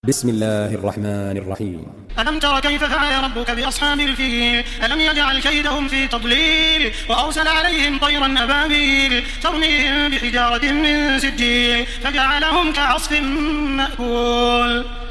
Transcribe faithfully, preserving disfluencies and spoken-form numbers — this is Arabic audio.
بسم الله الرحمن الرحيم. ألم تر كيف فعل ربك بأصحاب الفيل ألم يجعل كيدهم في تضليل وأرسل عليهم طيرا أبابيل ترميهم بحجارة من سجيل فجعلهم كعصف مأكول.